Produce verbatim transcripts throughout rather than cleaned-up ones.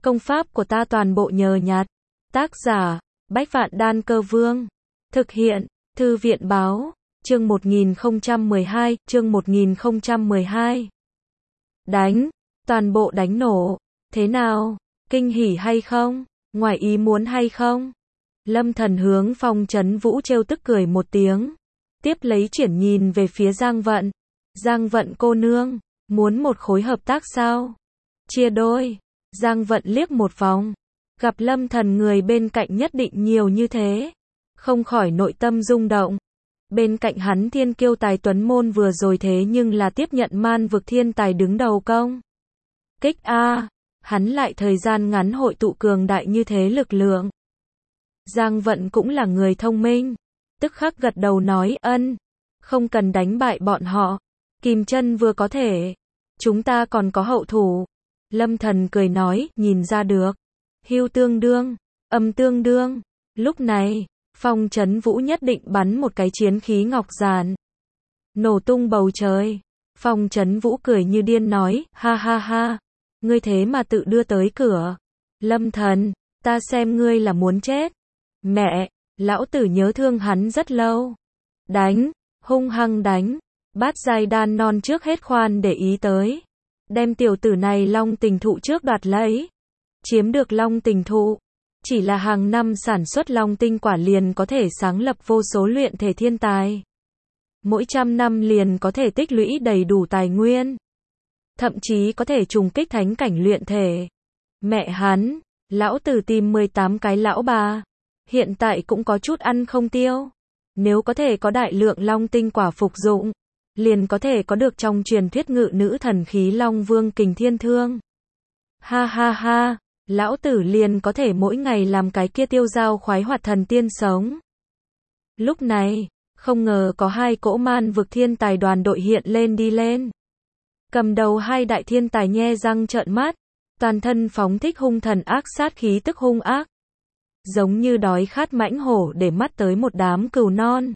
Công pháp của ta toàn bộ nhờ nhặt. Tác giả, Bách Vạn Đan Cơ Vương. Thực hiện, Thư viện báo, chương một nghìn không trăm mười hai, chương một nghìn không trăm mười hai. Đánh, toàn bộ đánh nổ. Thế nào? Kinh hỉ hay không? Ngoài ý muốn hay không? Lâm Thần hướng Phong Chấn Vũ trêu tức cười một tiếng. Tiếp lấy chuyển nhìn về phía Giang Vận. Giang Vận cô nương, muốn một khối hợp tác sao? Chia đôi. Giang Vận liếc một vòng. Gặp Lâm Thần người bên cạnh nhất định nhiều như thế. Không khỏi nội tâm rung động. Bên cạnh hắn thiên kiêu tài tuấn môn vừa rồi thế nhưng là tiếp nhận man vực thiên tài đứng đầu công. Kích A. Hắn lại thời gian ngắn hội tụ cường đại như thế lực lượng. Giang Vận cũng là người thông minh. Tức khắc gật đầu nói ân. Không cần đánh bại bọn họ. Kìm chân vừa có thể. Chúng ta còn có hậu thủ. Lâm Thần cười nói, nhìn ra được. Hưu tương đương, âm tương đương. Lúc này, Phong Chấn Vũ nhất định bắn một cái chiến khí ngọc giản. Nổ tung bầu trời. Phong Chấn Vũ cười như điên nói, ha ha ha. Ngươi thế mà tự đưa tới cửa. Lâm Thần, ta xem ngươi là muốn chết. Mẹ, lão tử nhớ thương hắn rất lâu. Đánh, hung hăng đánh. Bát giai đan non trước hết khoan để ý tới. Đem tiểu tử này long tình thụ trước đoạt lấy. Chiếm được long tình thụ. Chỉ là hàng năm sản xuất long tinh quả liền có thể sáng lập vô số luyện thể thiên tài. Mỗi trăm năm liền có thể tích lũy đầy đủ tài nguyên. Thậm chí có thể trùng kích thánh cảnh luyện thể. Mẹ hắn, lão tử tìm mười tám cái lão bà. Hiện tại cũng có chút ăn không tiêu. Nếu có thể có đại lượng long tinh quả phục dụng, liền có thể có được trong truyền thuyết ngự nữ thần khí Long Vương Kình Thiên Thương. Ha ha ha, lão tử liền có thể mỗi ngày làm cái kia tiêu dao khoái hoạt thần tiên sống. Lúc này, không ngờ có hai cỗ man vực thiên tài đoàn đội hiện lên đi lên. Cầm đầu hai đại thiên tài nhe răng trợn mắt, toàn thân phóng thích hung thần ác sát khí tức hung ác. Giống như đói khát mãnh hổ để mắt tới một đám cừu non.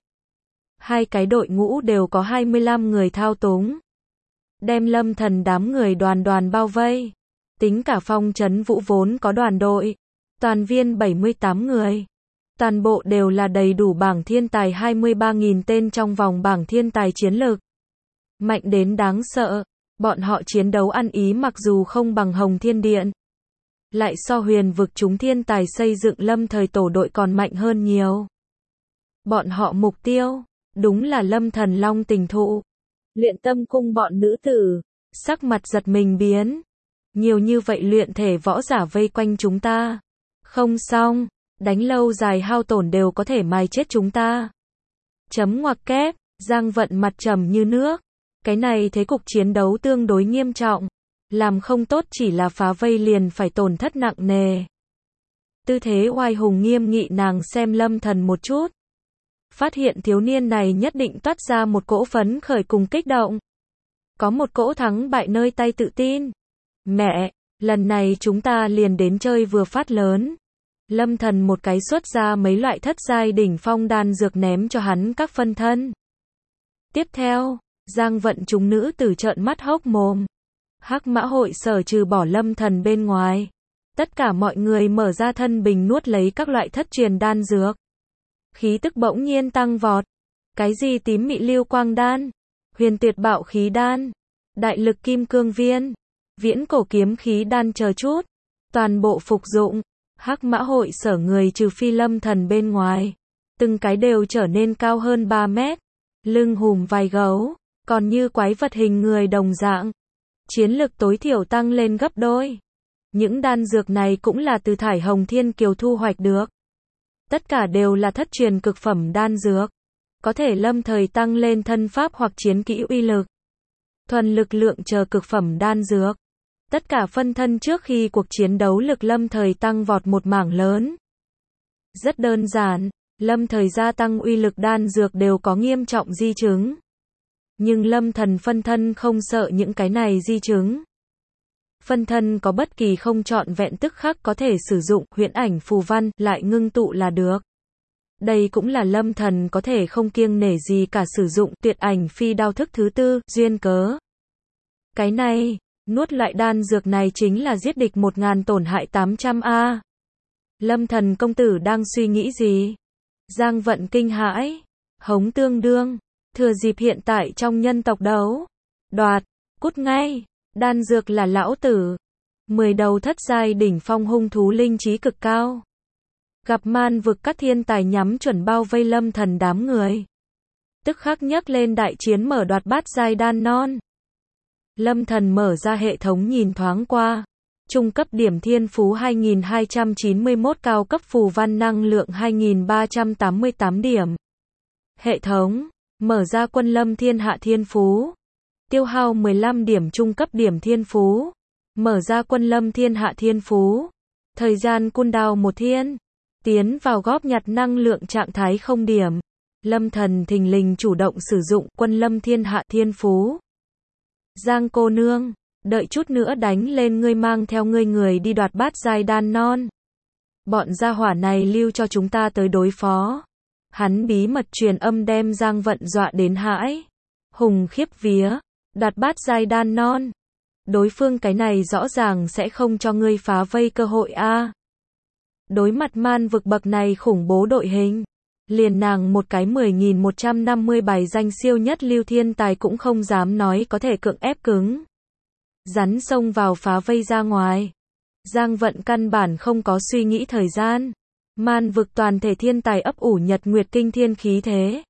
Hai cái đội ngũ đều có hai mươi lăm người thao túng. Đem Lâm Thần đám người đoàn đoàn bao vây. Tính cả Phong Chấn Vũ vốn có đoàn đội. Toàn viên bảy mươi tám người. Toàn bộ đều là đầy đủ bảng thiên tài hai mươi ba nghìn tên trong vòng bảng thiên tài chiến lược. Mạnh đến đáng sợ. Bọn họ chiến đấu ăn ý mặc dù không bằng Hồng Thiên Điện. Lại so huyền vực chúng thiên tài xây dựng lâm thời tổ đội còn mạnh hơn nhiều. Bọn họ mục tiêu, đúng là Lâm Thần long tình thụ. Luyện tâm cung bọn nữ tử, sắc mặt giật mình biến. Nhiều như vậy luyện thể võ giả vây quanh chúng ta. Không xong, đánh lâu dài hao tổn đều có thể mài chết chúng ta. Chấm ngoặc kép, Giang Vận mặt trầm như nước. Cái này thế cục chiến đấu tương đối nghiêm trọng. Làm không tốt chỉ là phá vây liền phải tổn thất nặng nề. Tư thế oai hùng nghiêm nghị nàng xem Lâm Thần một chút. Phát hiện thiếu niên này nhất định toát ra một cỗ phấn khởi cùng kích động. Có một cỗ thắng bại nơi tay tự tin. Mẹ, lần này chúng ta liền đến chơi vừa phát lớn. Lâm Thần một cái xuất ra mấy loại thất giai đỉnh phong đan dược ném cho hắn các phân thân. Tiếp theo, Giang Vận chúng nữ tử trợn mắt hốc mồm. Hắc Mã hội sở trừ bỏ Lâm Thần bên ngoài. Tất cả mọi người mở ra thân bình nuốt lấy các loại thất truyền đan dược. Khí tức bỗng nhiên tăng vọt. Cái gì tím mị lưu quang đan, huyền tuyệt bạo khí đan, đại lực kim cương viên, viễn cổ kiếm khí đan chờ chút. Toàn bộ phục dụng. Hắc Mã hội sở người trừ phi Lâm Thần bên ngoài. Từng cái đều trở nên cao hơn ba mét. Lưng hùm vai gấu, còn như quái vật hình người đồng dạng. Chiến lực tối thiểu tăng lên gấp đôi. Những đan dược này cũng là từ Thải Hồng Thiên Kiều thu hoạch được. Tất cả đều là thất truyền cực phẩm đan dược. Có thể lâm thời tăng lên thân pháp hoặc chiến kỹ uy lực. Thuần lực lượng chờ cực phẩm đan dược. Tất cả phân thân trước khi cuộc chiến đấu lực lâm thời tăng vọt một mảng lớn. Rất đơn giản, lâm thời gia tăng uy lực đan dược đều có nghiêm trọng di chứng. Nhưng Lâm Thần phân thân không sợ những cái này di chứng. Phân thân có bất kỳ không trọn vẹn tức khắc có thể sử dụng huyễn ảnh phù văn lại ngưng tụ là được. Đây cũng là Lâm Thần có thể không kiêng nể gì cả sử dụng tuyệt ảnh phi đao thức thứ tư duyên cớ. Cái này, Nuốt loại đan dược này chính là giết địch một ngàn tổn hại tám trăm a. Lâm Thần công tử đang suy nghĩ gì? Giang Vận kinh hãi, hống tương đương, thừa dịp hiện tại trong nhân tộc đấu, đoạt, cút ngay, đan dược là lão tử. Mười đầu thất giai đỉnh phong hung thú linh trí cực cao. Gặp man vực các thiên tài nhắm chuẩn bao vây Lâm Thần đám người. Tức khắc nhấc lên đại chiến mở đoạt bát giai đan non. Lâm Thần mở ra hệ thống nhìn thoáng qua. Trung cấp điểm thiên phú hai nghìn hai trăm chín mươi mốt, cao cấp phù văn năng lượng hai nghìn ba trăm tám mươi tám điểm. Hệ thống, mở ra quân lâm thiên hạ thiên phú. Tiêu hao mười lăm điểm trung cấp điểm thiên phú. Mở ra quân lâm thiên hạ thiên phú. Thời gian cooldown một thiên. Tiến vào góp nhặt năng lượng trạng thái không điểm. Lâm Thần thình lình chủ động sử dụng quân lâm thiên hạ thiên phú. Giang cô nương, đợi chút nữa đánh lên ngươi mang theo ngươi người đi đoạt bát giai đan non. Bọn gia hỏa này lưu cho chúng ta tới đối phó. Hắn bí mật truyền âm đem Giang Vận dọa đến hãi. Hùng khiếp vía, đoạt bát giai đan non. Đối phương cái này rõ ràng sẽ không cho ngươi phá vây cơ hội a. Đối mặt man vực bậc này khủng bố đội hình, liền nàng một cái mười nghìn một trăm năm mươi bài danh siêu nhất lưu thiên tài cũng không dám nói có thể cưỡng ép cứng. Rắn xông vào phá vây ra ngoài. Giang Vận căn bản không có suy nghĩ thời gian. Man vực toàn thể thiên tài ấp ủ nhật nguyệt kinh thiên khí thế.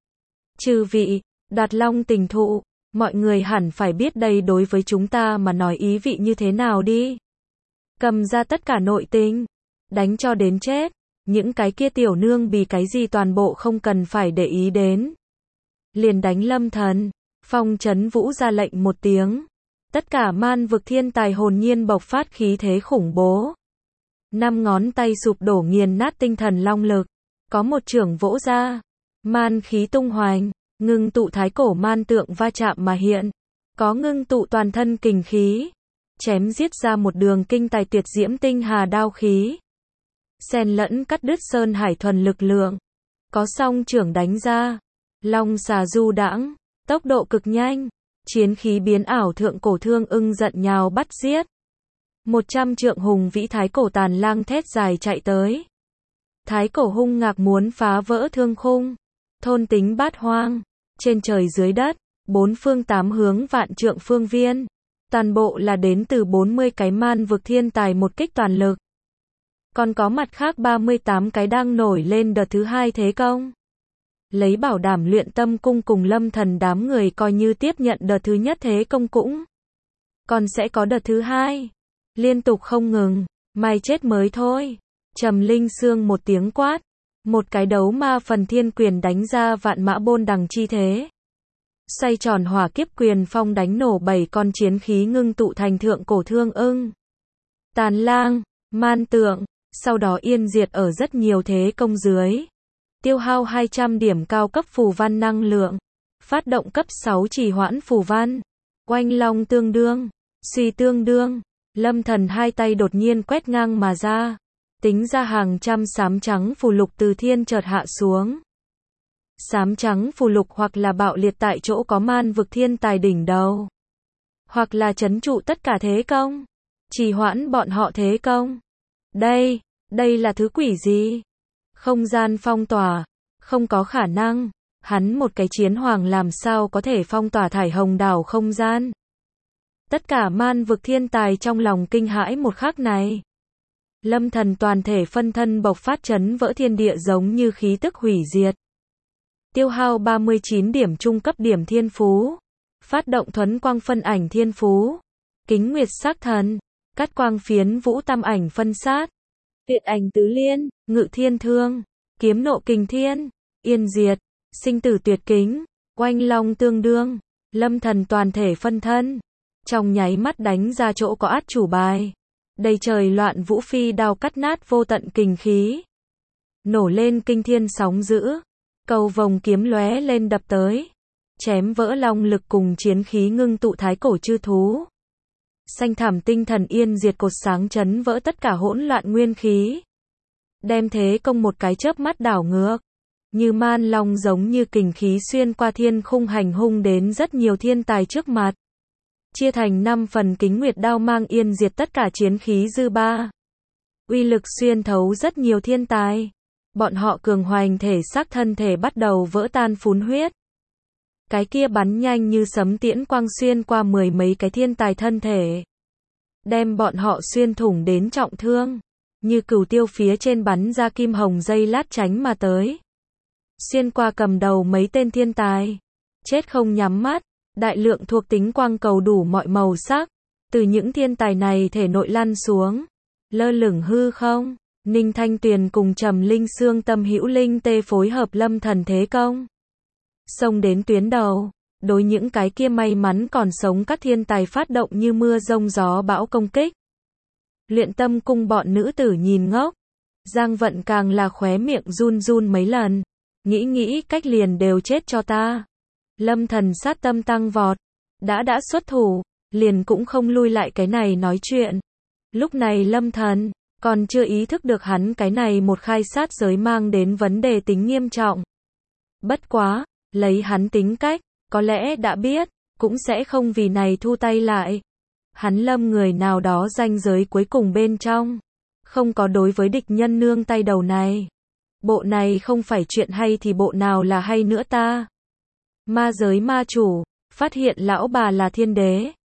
Chư vị, đoạt long tình thụ, mọi người hẳn phải biết đây đối với chúng ta mà nói ý vị như thế nào đi. Cầm ra tất cả nội tình, đánh cho đến chết. Những cái kia tiểu nương bì cái gì toàn bộ không cần phải để ý đến. Liền đánh Lâm Thần. Phong Chấn Vũ ra lệnh một tiếng. Tất cả man vực thiên tài hồn nhiên bộc phát khí thế khủng bố. Năm ngón tay sụp đổ nghiền nát tinh thần long lực. Có một chưởng vỗ ra. Man khí tung hoành. Ngưng tụ thái cổ man tượng va chạm mà hiện. Có ngưng tụ toàn thân kình khí. Chém giết ra một đường kinh tài tuyệt diễm tinh hà đao khí. Xen lẫn cắt đứt sơn hải thuần lực lượng. Có song chưởng đánh ra. Long xà du đãng. Tốc độ cực nhanh. Chiến khí biến ảo thượng cổ thương ưng giận nhào bắt giết. Một trăm trượng hùng vĩ thái cổ tàn lang thét dài chạy tới. Thái cổ hung ngạc muốn phá vỡ thương khung. Thôn tính bát hoang. Trên trời dưới đất. Bốn phương tám hướng vạn trượng phương viên. Toàn bộ là đến từ bốn mươi cái man vực thiên tài một kích toàn lực. Còn có mặt khác ba mươi tám cái đang nổi lên đợt thứ hai thế công. Lấy bảo đảm luyện tâm cung cùng Lâm Thần đám người coi như tiếp nhận đợt thứ nhất thế công cũng. Còn sẽ có đợt thứ hai. Liên tục không ngừng. Mai chết mới thôi. Trầm Linh Sương một tiếng quát. Một cái đấu ma phần thiên quyền đánh ra vạn mã bôn đằng chi thế. Xoay tròn hỏa kiếp quyền phong đánh nổ bảy con chiến khí ngưng tụ thành thượng cổ thương ưng. Tàn lang, man tượng. Sau đó yên diệt ở rất nhiều thế công dưới. Tiêu hao hai trăm điểm cao cấp phù văn năng lượng. Phát động cấp sáu trì hoãn phù văn. Oanh long tương đương. Suy tương đương. Lâm Thần hai tay đột nhiên quét ngang mà ra. Tính ra hàng trăm xám trắng phù lục từ thiên chợt hạ xuống. Xám trắng phù lục hoặc là bạo liệt tại chỗ có man vực thiên tài đỉnh đầu. Hoặc là trấn trụ tất cả thế công. Trì hoãn bọn họ thế công. Đây, đây là thứ quỷ gì? Không gian phong tỏa, không có khả năng, hắn một cái chiến hoàng làm sao có thể phong tỏa thải hồng đảo không gian? Tất cả man vực thiên tài trong lòng kinh hãi một khắc này. Lâm Thần toàn thể phân thân bộc phát chấn vỡ thiên địa giống như khí tức hủy diệt. Tiêu hao ba mươi chín điểm trung cấp điểm thiên phú. Phát động thuấn quang phân ảnh thiên phú. Kính nguyệt sắc thần. Cắt quang phiến vũ tam ảnh phân sát. Tuyệt ảnh tứ liên, ngự thiên thương, kiếm nộ kình thiên, yên diệt, sinh tử tuyệt kính, oanh long tương đương, Lâm Thần toàn thể phân thân. Trong nháy mắt đánh ra chỗ có át chủ bài. Đầy trời loạn vũ phi đao cắt nát vô tận kình khí. Nổ lên kinh thiên sóng dữ. Cầu vồng kiếm lóe lên đập tới. Chém vỡ long lực cùng chiến khí ngưng tụ thái cổ chư thú. Xanh thảm tinh thần yên diệt cột sáng chấn vỡ tất cả hỗn loạn nguyên khí. Đem thế công một cái chớp mắt đảo ngược. Như man long giống như kình khí xuyên qua thiên khung hành hung đến rất nhiều thiên tài trước mặt. chia thành năm phần, kính nguyệt đao mang yên diệt tất cả chiến khí dư ba. Uy lực xuyên thấu rất nhiều thiên tài. Bọn họ cường hoành thể xác, thân thể bắt đầu vỡ tan phun huyết. Cái kia bắn nhanh như sấm tiễn quang xuyên qua mười mấy cái thiên tài thân thể, đem bọn họ xuyên thủng đến trọng thương. Như cửu tiêu phía trên bắn ra kim hồng dây lát tránh mà tới, xuyên qua cầm đầu mấy tên thiên tài, chết không nhắm mắt. Đại lượng thuộc tính quang cầu đủ mọi màu sắc, từ những thiên tài này thể nội lăn xuống, lơ lửng hư không. Ninh Thanh Tuyền cùng Trầm Linh Xương Tâm Hữu Linh Tê phối hợp lâm thần thế công, xông đến tuyến đầu, đối những cái kia may mắn còn sống các thiên tài phát động như mưa rông gió bão công kích. Luyện Tâm cung bọn nữ tử nhìn ngốc, Giang Vận càng là khóe miệng run run mấy lần, nghĩ nghĩ cách liền đều chết cho ta. Lâm thần sát tâm tăng vọt, đã đã xuất thủ, liền cũng không lui lại cái này nói chuyện. Lúc này Lâm thần còn chưa ý thức được hắn cái này một khai sát giới mang đến vấn đề tính nghiêm trọng. Bất quá, lấy hắn tính cách, có lẽ đã biết, cũng sẽ không vì này thu tay lại. Hắn lâm người nào đó ranh giới cuối cùng bên trong, không có đối với địch nhân nương tay đầu này. Bộ này không phải chuyện hay thì bộ nào là hay nữa ta. Ma giới ma chủ, phát hiện lão bà là thiên đế.